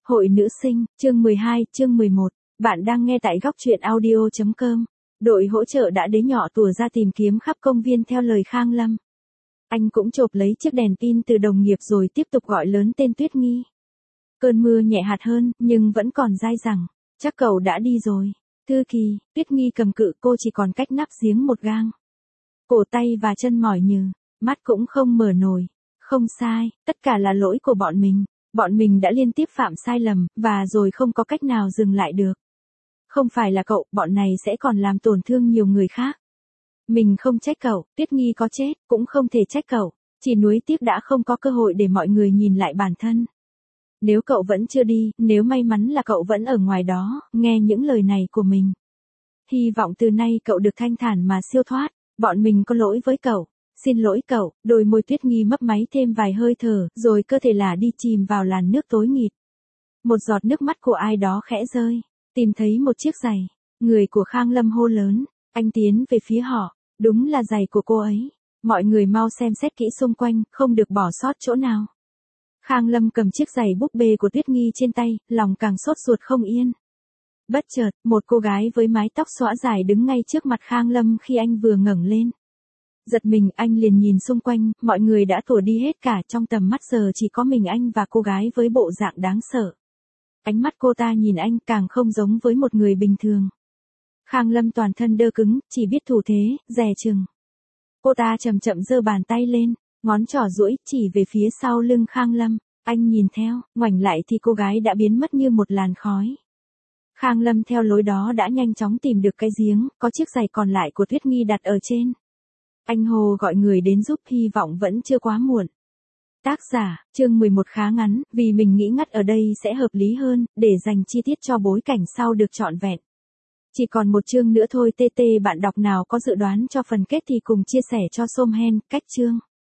Hội nữ sinh, chương 12, chương 11. Bạn đang nghe tại góc truyện audio.com. Đội hỗ trợ đã đế nhỏ tủa ra tìm kiếm khắp công viên theo lời Khang Lâm. Anh cũng chộp lấy chiếc đèn pin từ đồng nghiệp rồi tiếp tục gọi lớn tên Tuyết Nghi. Cơn mưa nhẹ hạt hơn, nhưng vẫn còn dai dẳng. Chắc cậu đã đi rồi. Thư Kỳ, Tuyết Nghi cầm cự, cô chỉ còn cách nắp giếng một gang. Cổ tay và chân mỏi nhừ, mắt cũng không mở nổi. Không sai, tất cả là lỗi của bọn mình. Bọn mình đã liên tiếp phạm sai lầm, và rồi không có cách nào dừng lại được. Không phải là cậu, bọn này sẽ còn làm tổn thương nhiều người khác. Mình không trách cậu, Tuyết Nghi có chết, cũng không thể trách cậu. Chỉ nuối tiếc đã không có cơ hội để mọi người nhìn lại bản thân. Nếu cậu vẫn chưa đi, nếu may mắn là cậu vẫn ở ngoài đó, nghe những lời này của mình. Hy vọng từ nay cậu được thanh thản mà siêu thoát, bọn mình có lỗi với cậu. Xin lỗi cậu, đôi môi Tuyết Nghi mấp máy thêm vài hơi thở, rồi cơ thể là đi chìm vào làn nước tối nghịt. Một giọt nước mắt của ai đó khẽ rơi, tìm thấy một chiếc giày. Người của Khang Lâm hô lớn, anh tiến về phía họ, đúng là giày của cô ấy. Mọi người mau xem xét kỹ xung quanh, không được bỏ sót chỗ nào. Khang Lâm cầm chiếc giày búp bê của Tuyết Nghi trên tay, lòng càng sốt ruột không yên. Bất chợt, một cô gái với mái tóc xõa dài đứng ngay trước mặt Khang Lâm khi anh vừa ngẩng lên. Giật mình, anh liền nhìn xung quanh, mọi người đã tủa đi hết cả, trong tầm mắt giờ chỉ có mình anh và cô gái với bộ dạng đáng sợ. Ánh mắt cô ta nhìn anh càng không giống với một người bình thường. Khang Lâm toàn thân đơ cứng, chỉ biết thủ thế, dè chừng. Cô ta chậm chậm giơ bàn tay lên, ngón trỏ duỗi chỉ về phía sau lưng Khang Lâm. Anh nhìn theo, ngoảnh lại thì cô gái đã biến mất như một làn khói. Khang Lâm theo lối đó đã nhanh chóng tìm được cái giếng, có chiếc giày còn lại của Tuyết Nghi đặt ở trên. Anh hồ gọi người đến giúp, hy vọng vẫn chưa quá muộn. Tác giả, chương 11 khá ngắn, vì mình nghĩ ngắt ở đây sẽ hợp lý hơn, để dành chi tiết cho bối cảnh sau được trọn vẹn. Chỉ còn một chương nữa thôi. TT bạn đọc nào có dự đoán cho phần kết thì cùng chia sẻ cho Somhen, cách chương.